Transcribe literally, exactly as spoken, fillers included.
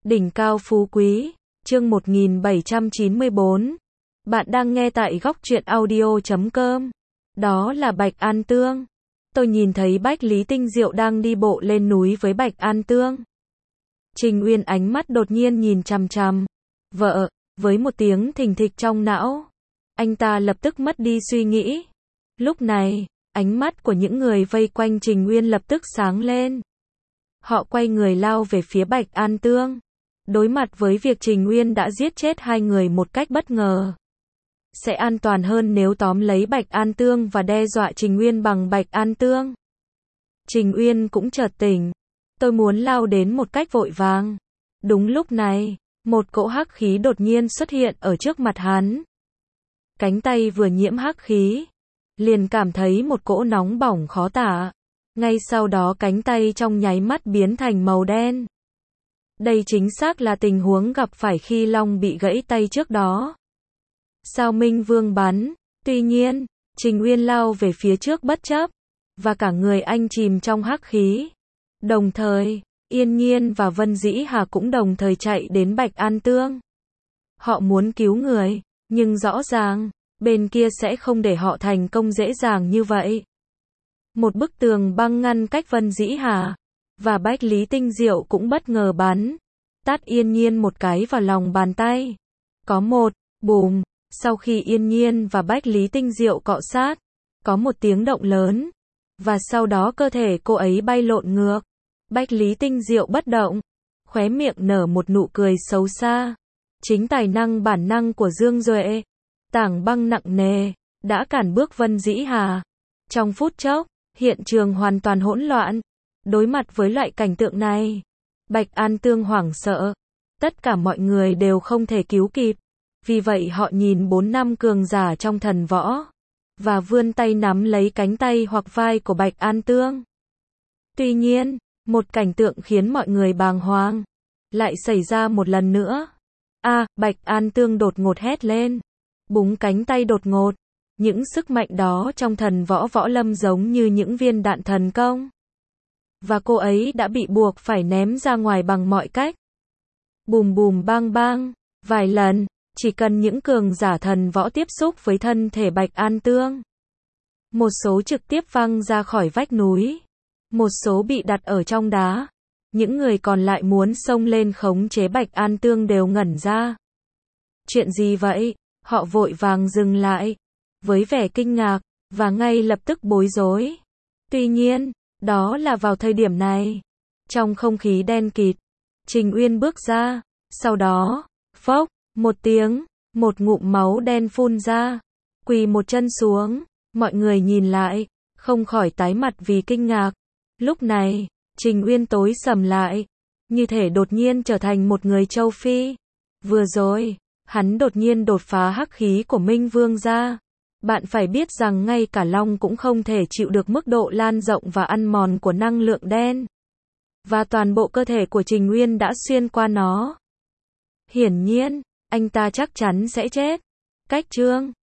Đỉnh cao phú quý, chương một nghìn bảy trăm chín mươi bốn. Bạn đang nghe tại góc truyện audio chấm com. Đó là Bạch An Tương. Tôi nhìn thấy Bách Lý Tinh Diệu đang đi bộ lên núi với Bạch An Tương. Trình Uyên ánh mắt đột nhiên nhìn chằm chằm vợ, với một tiếng thình thịch trong não. Anh ta lập tức mất đi suy nghĩ. Lúc này, ánh mắt của những người vây quanh Trình Uyên lập tức sáng lên. Họ quay người lao về phía Bạch An Tương. Đối mặt với việc Trình Uyên đã giết chết hai người một cách bất ngờ. Sẽ an toàn hơn nếu tóm lấy Bạch An Tương và đe dọa Trình Uyên bằng Bạch An Tương. Trình Uyên cũng chợt tỉnh. Tôi muốn lao đến một cách vội vàng. Đúng lúc này, một cỗ hắc khí đột nhiên xuất hiện ở trước mặt hắn. Cánh tay vừa nhiễm hắc khí, liền cảm thấy một cỗ nóng bỏng khó tả. Ngay sau đó cánh tay trong nháy mắt biến thành màu đen. Đây chính xác là tình huống gặp phải khi Long bị gãy tay trước đó. Sao Minh Vương bắn, tuy nhiên, Trình Uyên lao về phía trước bất chấp, và cả người anh chìm trong hắc khí. Đồng thời, Yên Nhiên và Vân Dĩ Hà cũng đồng thời chạy đến Bạch An Tương. Họ muốn cứu người, nhưng rõ ràng, bên kia sẽ không để họ thành công dễ dàng như vậy. Một bức tường băng ngăn cách Vân Dĩ Hà, và Bách Lý Tinh Diệu cũng bất ngờ bắn tát Yên Nhiên một cái vào lòng bàn tay. Có một bùm, sau khi Yên Nhiên và Bách Lý Tinh Diệu cọ sát, có một tiếng động lớn, và sau đó cơ thể cô ấy bay lộn ngược. Bách Lý Tinh Diệu bất động, khóe miệng nở một nụ cười xấu xa. Chính tài năng bản năng của Dương Duệ, tảng băng nặng nề, đã cản bước Vân Dĩ Hà. Trong phút chốc, hiện trường hoàn toàn hỗn loạn. Đối mặt với loại cảnh tượng này, Bạch An Tương hoảng sợ. Tất cả mọi người đều không thể cứu kịp. Vì vậy họ nhìn bốn năm cường giả trong thần võ, và vươn tay nắm lấy cánh tay hoặc vai của Bạch An Tương. Tuy nhiên, một cảnh tượng khiến mọi người bàng hoàng lại xảy ra một lần nữa. A, à, Bạch An Tương đột ngột hét lên, búng cánh tay đột ngột. Những sức mạnh đó trong thần võ võ lâm giống như những viên đạn thần công. Và cô ấy đã bị buộc phải ném ra ngoài bằng mọi cách. Bùm bùm bang bang, vài lần, chỉ cần những cường giả thần võ tiếp xúc với thân thể Bạch An Tương. Một số trực tiếp văng ra khỏi vách núi. Một số bị đặt ở trong đá. Những người còn lại muốn xông lên khống chế Bạch An Tương đều ngẩn ra. Chuyện gì vậy? Họ vội vàng dừng lại, với vẻ kinh ngạc, và ngay lập tức bối rối. Tuy nhiên, đó là vào thời điểm này, trong không khí đen kịt, Trình Uyên bước ra, sau đó, phốc, một tiếng, một ngụm máu đen phun ra, quỳ một chân xuống, mọi người nhìn lại, không khỏi tái mặt vì kinh ngạc. Lúc này, Trình Uyên tối sầm lại, như thể đột nhiên trở thành một người châu Phi. Vừa rồi, hắn đột nhiên đột phá hắc khí của Minh Vương ra. Bạn phải biết rằng ngay cả Long cũng không thể chịu được mức độ lan rộng và ăn mòn của năng lượng đen. Và toàn bộ cơ thể của Trình Uyên đã xuyên qua nó. Hiển nhiên, anh ta chắc chắn sẽ chết. Cách chương